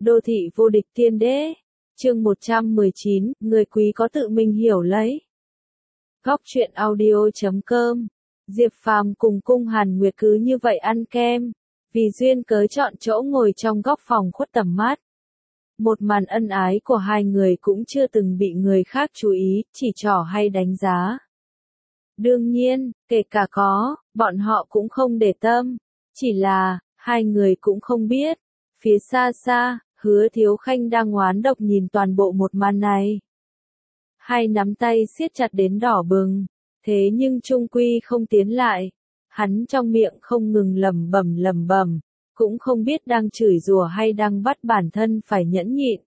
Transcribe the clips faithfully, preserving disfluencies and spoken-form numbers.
Đô thị vô địch tiên đế. Chương một trăm mười chín, người quý có tự mình hiểu lấy. Góc truyện audio chấm com. Diệp Phàm cùng Cung Hàn Nguyệt cứ như vậy ăn kem, vì duyên cớ chọn chỗ ngồi trong góc phòng khuất tầm mắt. Một màn ân ái của hai người cũng chưa từng bị người khác chú ý, chỉ trỏ hay đánh giá. Đương nhiên, kể cả có, bọn họ cũng không để tâm, chỉ là, hai người cũng không biết. Phía xa xa, Hứa Thiếu Khanh đang oán độc nhìn toàn bộ một màn này. Hai nắm tay siết chặt đến đỏ bừng, thế nhưng chung quy không tiến lại. Hắn trong miệng không ngừng lẩm bẩm lẩm bẩm, cũng không biết đang chửi rủa hay đang bắt bản thân phải nhẫn nhịn.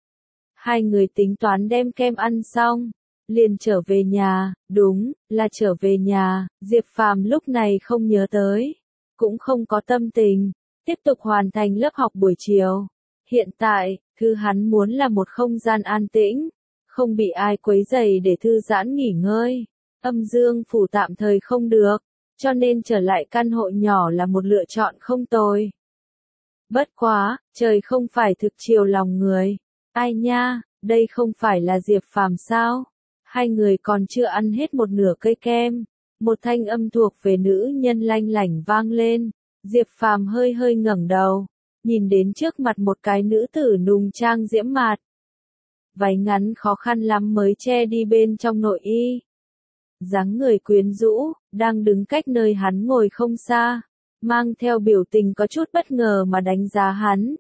Hai người tính toán đem kem ăn xong, liền trở về nhà, đúng, là trở về nhà. Diệp Phàm lúc này không nhớ tới, cũng không có tâm tình tiếp tục hoàn thành lớp học buổi chiều. Hiện tại, thứ hắn muốn là một không gian an tĩnh, không bị ai quấy rầy để thư giãn nghỉ ngơi. Âm dương phủ tạm thời không được, cho nên trở lại căn hộ nhỏ là một lựa chọn không tồi. Bất quá, trời không phải thực chiều lòng người. Ai nha, đây không phải là Diệp Phàm sao? Hai người còn chưa ăn hết một nửa cây kem, một thanh âm thuộc về nữ nhân lanh lảnh vang lên. Diệp Phàm hơi hơi ngẩng đầu, nhìn đến trước mặt một cái nữ tử nùng trang diễm mạt. Váy ngắn khó khăn lắm mới che đi bên trong nội y. Dáng người quyến rũ, đang đứng cách nơi hắn ngồi không xa, mang theo biểu tình có chút bất ngờ mà đánh giá hắn.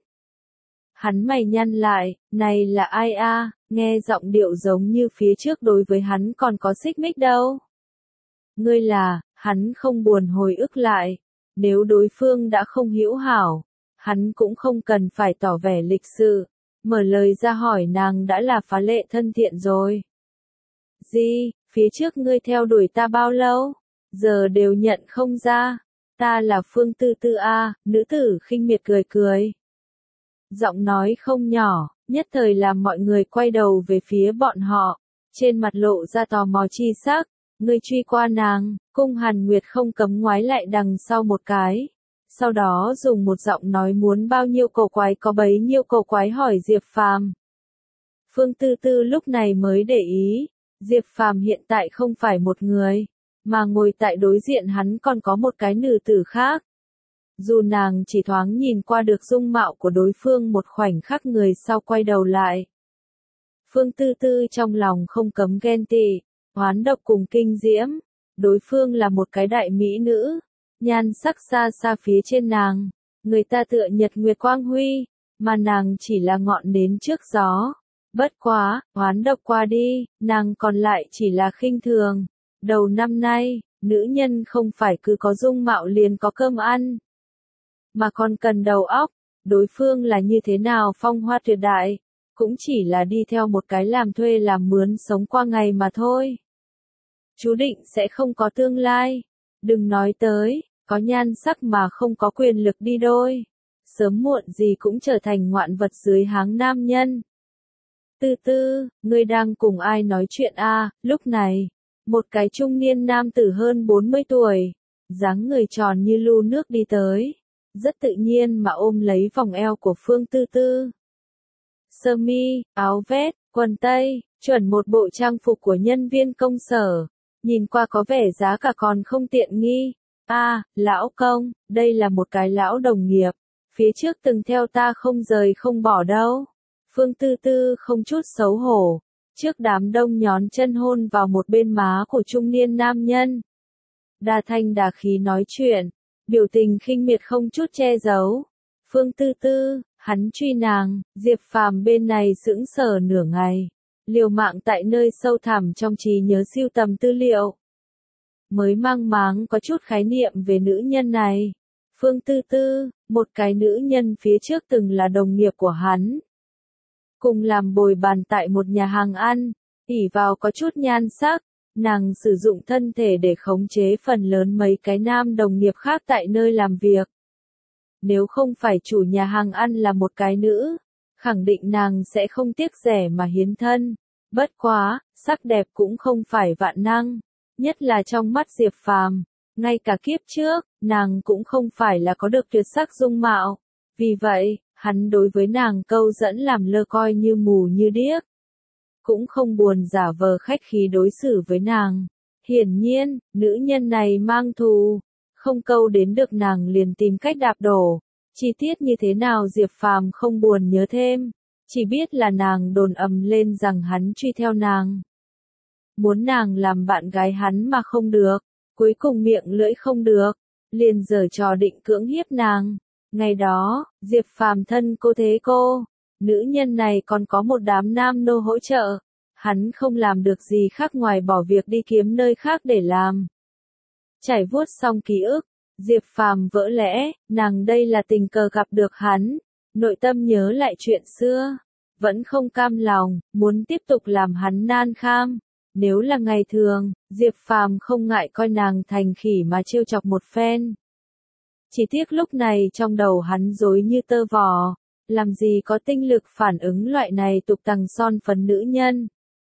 Hắn mày nhăn lại, này là ai a? Nghe giọng điệu giống như phía trước đối với hắn còn có xích mích đâu. Ngươi là, hắn không buồn hồi ức lại. Nếu đối phương đã không hữu hảo, hắn cũng không cần phải tỏ vẻ lịch sự, mở lời ra hỏi nàng đã là phá lệ thân thiện rồi. Gì, phía trước ngươi theo đuổi ta bao lâu? Giờ đều nhận không ra. Ta là Phương Tư Tư a, nữ tử khinh miệt cười cười. Giọng nói không nhỏ, nhất thời làm mọi người quay đầu về phía bọn họ, trên mặt lộ ra tò mò chi sắc. Ngươi truy qua nàng. Cung Hàn Nguyệt không cấm ngoái lại đằng sau một cái, sau đó dùng một giọng nói muốn bao nhiêu cổ quái có bấy nhiêu cổ quái hỏi Diệp Phàm. Phương Tư Tư lúc này mới để ý, Diệp Phàm hiện tại không phải một người, mà ngồi tại đối diện hắn còn có một cái nữ tử khác. Dù nàng chỉ thoáng nhìn qua được dung mạo của đối phương một khoảnh khắc, người sau quay đầu lại. Phương Tư Tư trong lòng không cấm ghen tị, oán độc cùng kinh diễm. Đối phương là một cái đại mỹ nữ, nhan sắc xa xa phía trên nàng, người ta tựa nhật nguyệt quang huy, mà nàng chỉ là ngọn nến trước gió. Bất quá, oán độc qua đi, nàng còn lại chỉ là khinh thường. Đầu năm nay, nữ nhân không phải cứ có dung mạo liền có cơm ăn, mà còn cần đầu óc. Đối phương là như thế nào phong hoa tuyệt đại, cũng chỉ là đi theo một cái làm thuê làm mướn sống qua ngày mà thôi. Chú định sẽ không có tương lai. Đừng nói tới, có nhan sắc mà không có quyền lực đi đôi. Sớm muộn gì cũng trở thành ngoạn vật dưới háng nam nhân. Tư Tư, ngươi đang cùng ai nói chuyện a? À? Lúc này, một cái trung niên nam tử hơn bốn mươi tuổi, dáng người tròn như lu nước đi tới, rất tự nhiên mà ôm lấy vòng eo của Phương Tư Tư. Sơ mi, áo vest, quần tây, chuẩn một bộ trang phục của nhân viên công sở. Nhìn qua có vẻ giá cả còn không tiện nghi. A, à, lão công, đây là một cái lão đồng nghiệp, phía trước từng theo ta không rời không bỏ đâu. Phương Tư Tư không chút xấu hổ, trước đám đông nhón chân hôn vào một bên má của trung niên nam nhân. Đa thanh đa khí nói chuyện, biểu tình khinh miệt không chút che giấu. Phương Tư Tư, hắn truy nàng. Diệp Phàm bên này sững sờ nửa ngày, liều mạng tại nơi sâu thẳm trong trí nhớ sưu tầm tư liệu, mới mang máng có chút khái niệm về nữ nhân này. Phương Tư Tư, một cái nữ nhân phía trước từng là đồng nghiệp của hắn, cùng làm bồi bàn tại một nhà hàng ăn. Ỷ vào có chút nhan sắc, nàng sử dụng thân thể để khống chế phần lớn mấy cái nam đồng nghiệp khác tại nơi làm việc. Nếu không phải chủ nhà hàng ăn là một cái nữ, khẳng định nàng sẽ không tiếc rẻ mà hiến thân. Bất quá, sắc đẹp cũng không phải vạn năng, nhất là trong mắt Diệp Phàm. Ngay cả kiếp trước, nàng cũng không phải là có được tuyệt sắc dung mạo. Vì vậy, Hắn đối với nàng câu dẫn làm lơ coi như mù như điếc. Cũng không buồn giả vờ khách khí đối xử với nàng. Hiển nhiên, nữ nhân này mang thù, không câu đến được nàng liền tìm cách đạp đổ. Chi tiết như thế nào Diệp Phàm không buồn nhớ thêm, chỉ biết là nàng đồn ầm lên rằng hắn truy theo nàng. Muốn nàng làm bạn gái hắn mà không được, cuối cùng miệng lưỡi không được, liền giở trò định cưỡng hiếp nàng. Ngày đó, Diệp Phàm thân cô thế cô, nữ nhân này còn có một đám nam nô hỗ trợ, hắn không làm được gì khác ngoài bỏ việc đi kiếm nơi khác để làm. Trải vuốt xong ký ức, Diệp Phàm vỡ lẽ, nàng đây là tình cờ gặp được hắn, nội tâm nhớ lại chuyện xưa, vẫn không cam lòng, muốn tiếp tục làm hắn nan kham. Nếu là ngày thường, Diệp Phàm không ngại coi nàng thành khỉ mà trêu chọc một phen. Chỉ tiếc lúc này trong đầu hắn rối như tơ vò, làm gì có tinh lực phản ứng loại này tục tằng son phấn nữ nhân.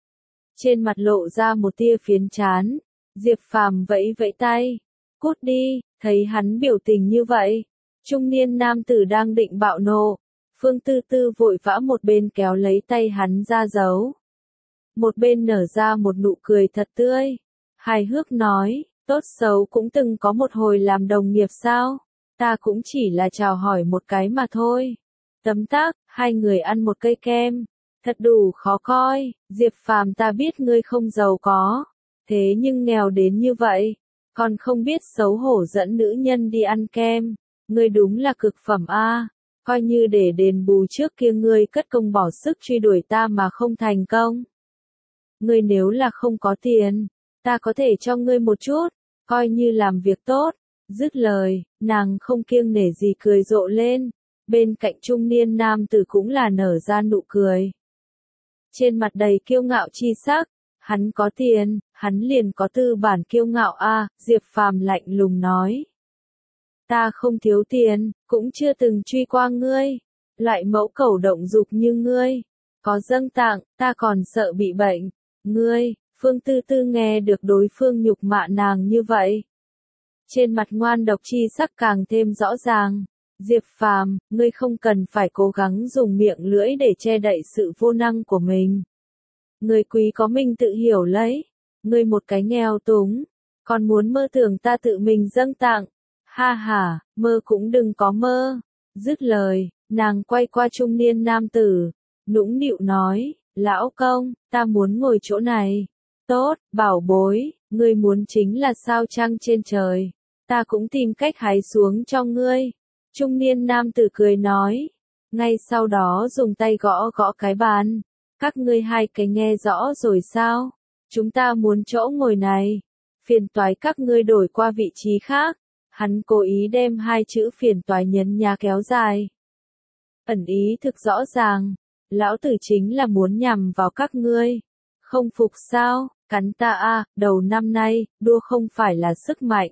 Trên mặt lộ ra một tia phiến chán, Diệp Phàm vẫy vẫy tay, cút đi, thấy hắn biểu tình như vậy. Trung niên nam tử đang định bạo nộ, Phương Tư Tư vội vã một bên kéo lấy tay hắn ra giấu. Một bên nở ra một nụ cười thật tươi, hài hước nói, tốt xấu cũng từng có một hồi làm đồng nghiệp sao, ta cũng chỉ là chào hỏi một cái mà thôi. Tấm tắc, hai người ăn một cây kem, thật đủ khó coi, Diệp Phàm ta biết ngươi không giàu có, thế nhưng nghèo đến như vậy, còn không biết xấu hổ dẫn nữ nhân đi ăn kem, ngươi đúng là cực phẩm a, coi như để đền bù trước kia ngươi cất công bỏ sức truy đuổi ta mà không thành công. Ngươi nếu là không có tiền, ta có thể cho ngươi một chút, coi như làm việc tốt. Dứt lời, nàng không kiêng nể gì cười rộ lên, bên cạnh trung niên nam tử cũng là nở ra nụ cười. Trên mặt đầy kiêu ngạo chi sắc, hắn có tiền, hắn liền có tư bản kiêu ngạo a, Diệp Phàm lạnh lùng nói. Ta không thiếu tiền, cũng chưa từng truy qua ngươi, loại mẫu cẩu động dục như ngươi, có dâng tặng, ta còn sợ bị bệnh. Ngươi, Phương Tư Tư nghe được đối phương nhục mạ nàng như vậy. Trên mặt ngoan độc chi sắc càng thêm rõ ràng. Diệp Phàm, ngươi không cần phải cố gắng dùng miệng lưỡi để che đậy sự vô năng của mình. Ngươi quý có mình tự hiểu lấy. Ngươi một cái nghèo túng, còn muốn mơ tưởng ta tự mình dâng tặng. Ha ha, mơ cũng đừng có mơ. Dứt lời, nàng quay qua trung niên nam tử, nũng nịu nói. Lão công, ta muốn ngồi chỗ này. Tốt, bảo bối, ngươi muốn chính là sao trăng trên trời. Ta cũng tìm cách hái xuống cho ngươi. Trung niên nam tử cười nói. Ngay sau đó dùng tay gõ gõ cái bàn. Các ngươi hai cái nghe rõ rồi sao? Chúng ta muốn chỗ ngồi này. Phiền toái các ngươi đổi qua vị trí khác. Hắn cố ý đem hai chữ phiền toái nhấn nhà kéo dài. Ẩn ý thực rõ ràng. Lão tử chính là muốn nhằm vào các ngươi. Không phục sao, cắn ta a, đầu năm nay, đua không phải là sức mạnh,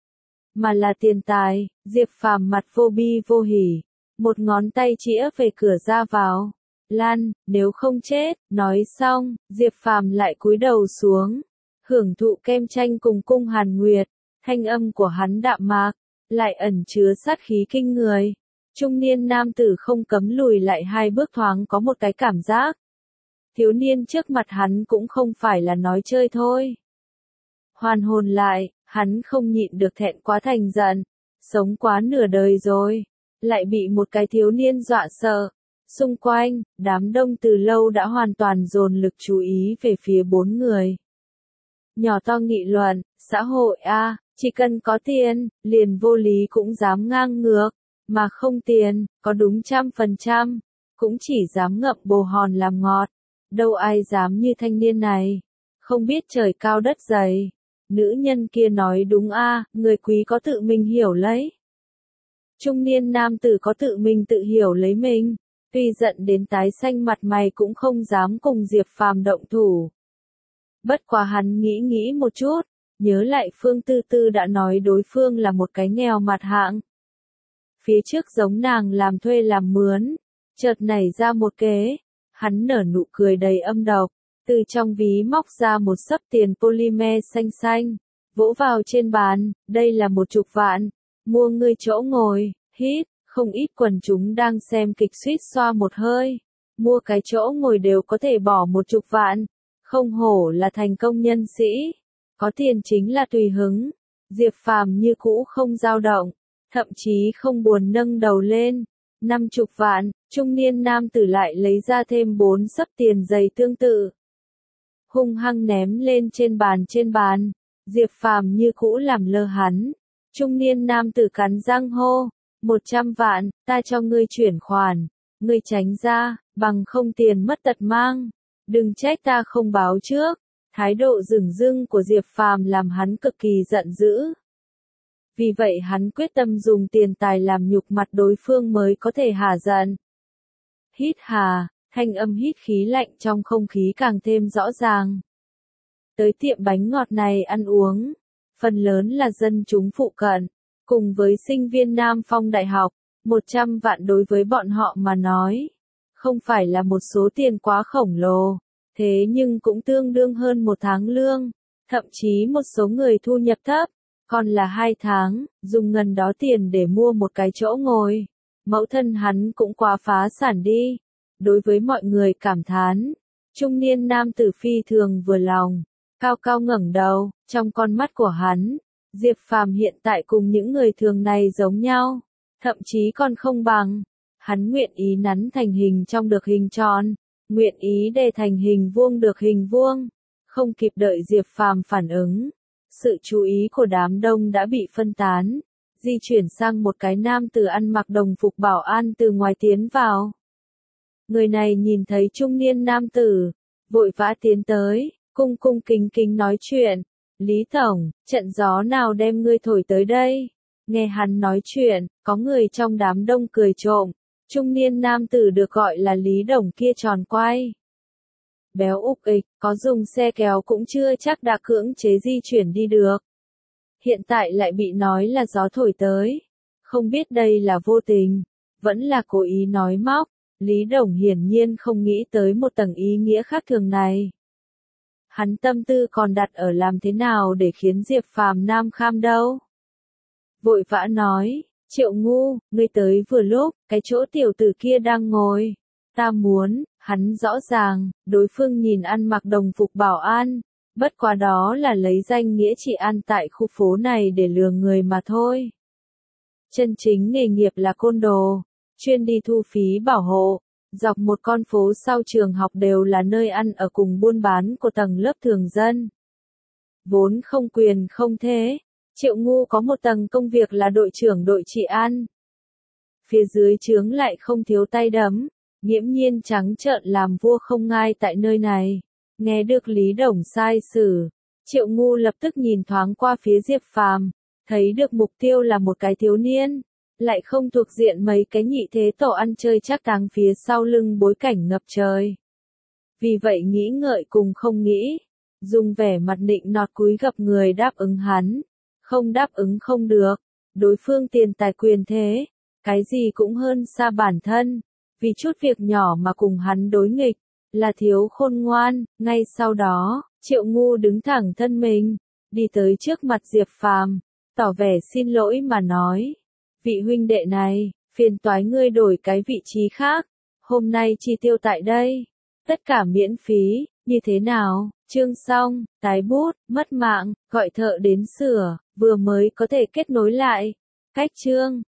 mà là tiền tài. Diệp Phàm mặt vô bi vô hỉ, một ngón tay chĩa về cửa ra vào. Lan, nếu không chết, nói xong, Diệp Phàm lại cúi đầu xuống, hưởng thụ kem chanh cùng cung Hàn Nguyệt, thanh âm của hắn đạm mạc, lại ẩn chứa sát khí kinh người. Trung niên nam tử không cấm lùi lại hai bước thoáng có một cái cảm giác. Thiếu niên trước mặt hắn cũng không phải là nói chơi thôi. Hoàn hồn lại, hắn không nhịn được thẹn quá thành giận. Sống quá nửa đời rồi, lại bị một cái thiếu niên dọa sợ. Xung quanh, đám đông từ lâu đã hoàn toàn dồn lực chú ý về phía bốn người. Nhỏ to nghị luận, xã hội a, chỉ cần có tiền, liền vô lý cũng dám ngang ngược. Mà không tiền, có đúng trăm phần trăm, cũng chỉ dám ngậm bồ hòn làm ngọt. Đâu ai dám như thanh niên này. Không biết trời cao đất dày. Nữ nhân kia nói đúng a, người quý có tự mình hiểu lấy. Trung niên nam tử có tự mình tự hiểu lấy mình. Tuy giận đến tái xanh mặt mày cũng không dám cùng Diệp Phàm động thủ. Bất quá hắn nghĩ nghĩ một chút, nhớ lại Phương Tư Tư đã nói đối phương là một cái nghèo mặt hạng. Phía trước giống nàng làm thuê làm mướn, chợt nảy ra một kế, hắn nở nụ cười đầy âm độc, từ trong ví móc ra một xấp tiền polymer xanh xanh, vỗ vào trên bàn, đây là một chục vạn, mua ngươi chỗ ngồi, hít, không ít quần chúng đang xem kịch suýt xoa một hơi. Mua cái chỗ ngồi đều có thể bỏ một chục vạn. Không hổ là thành công nhân sĩ. Có tiền chính là tùy hứng. Diệp Phàm như cũ không dao động. Thậm chí không buồn nâng đầu lên. Năm chục vạn, trung niên nam tử lại lấy ra thêm bốn sấp tiền giày tương tự. Hung hăng ném lên trên bàn trên bàn. Diệp Phàm như cũ làm lơ hắn. Trung niên nam tử cắn răng hô. Một trăm vạn, ta cho ngươi chuyển khoản. Ngươi tránh ra, bằng không tiền mất tật mang. Đừng trách ta không báo trước. Thái độ dửng dưng của Diệp Phàm làm hắn cực kỳ giận dữ. Vì vậy hắn quyết tâm dùng tiền tài làm nhục mặt đối phương mới có thể hả giận. Hít hà, thanh âm hít khí lạnh trong không khí càng thêm rõ ràng. Tới tiệm bánh ngọt này ăn uống, phần lớn là dân chúng phụ cận, cùng với sinh viên Nam Phong Đại học, một trăm vạn đối với bọn họ mà nói, không phải là một số tiền quá khổng lồ, thế nhưng cũng tương đương hơn một tháng lương, thậm chí một số người thu nhập thấp, còn là hai tháng, dùng ngần đó tiền để mua một cái chỗ ngồi. Mẫu thân hắn cũng quá phá sản đi. Đối với mọi người cảm thán, trung niên nam tử phi thường vừa lòng, cao cao ngẩng đầu, trong con mắt của hắn, Diệp Phàm hiện tại cùng những người thường này giống nhau, thậm chí còn không bằng. Hắn nguyện ý nắn thành hình trong được hình tròn, nguyện ý đề thành hình vuông được hình vuông. Không kịp đợi Diệp Phàm phản ứng, sự chú ý của đám đông đã bị phân tán, di chuyển sang một cái nam tử ăn mặc đồng phục bảo an từ ngoài tiến vào. Người này nhìn thấy trung niên nam tử, vội vã tiến tới, cung cung kính kính nói chuyện. Lý Tổng, trận gió nào đem ngươi thổi tới đây? Nghe hắn nói chuyện, có người trong đám đông cười trộm. Trung niên nam tử được gọi là Lý Đồng kia tròn quay. Béo ục ịch, có dùng xe kéo cũng chưa chắc đã cưỡng chế di chuyển đi được. Hiện tại lại bị nói là gió thổi tới. Không biết đây là vô tình, vẫn là cố ý nói móc. Lý Đồng hiển nhiên không nghĩ tới một tầng ý nghĩa khác thường này. Hắn tâm tư còn đặt ở làm thế nào để khiến Diệp Phàm nam kham đâu. Vội vã nói, Triệu Ngu, ngươi tới vừa lúc, cái chỗ tiểu tử kia đang ngồi. Ta muốn, hắn rõ ràng, đối phương nhìn ăn mặc đồng phục bảo an, bất quá đó là lấy danh nghĩa trị an tại khu phố này để lừa người mà thôi. Chân chính nghề nghiệp là côn đồ, chuyên đi thu phí bảo hộ, dọc một con phố sau trường học đều là nơi ăn ở cùng buôn bán của tầng lớp thường dân. Vốn không quyền không thế, Triệu Ngu có một tầng công việc là đội trưởng đội trị an. Phía dưới trướng lại không thiếu tay đấm, nghiễm nhiên trắng trợn làm vua không ngai tại nơi này. Nghe được Lý Đồng sai xử, Triệu Ngu lập tức nhìn thoáng qua phía Diệp Phàm, thấy được mục tiêu là một cái thiếu niên, lại không thuộc diện mấy cái nhị thế tổ ăn chơi chắc táng phía sau lưng bối cảnh ngập trời. Vì vậy nghĩ ngợi cùng không nghĩ, dùng vẻ mặt nịnh nọt cúi gập người đáp ứng hắn, không đáp ứng không được, đối phương tiền tài quyền thế, cái gì cũng hơn xa bản thân, vì chút việc nhỏ mà cùng hắn đối nghịch, là thiếu khôn ngoan. Ngay sau đó, Triệu Ngu đứng thẳng thân mình, đi tới trước mặt Diệp Phàm, tỏ vẻ xin lỗi mà nói, vị huynh đệ này, phiền toái ngươi đổi cái vị trí khác, hôm nay chi tiêu tại đây, tất cả miễn phí, như thế nào? Chương xong, tái bút, mất mạng, gọi thợ đến sửa, vừa mới có thể kết nối lại. Cách chương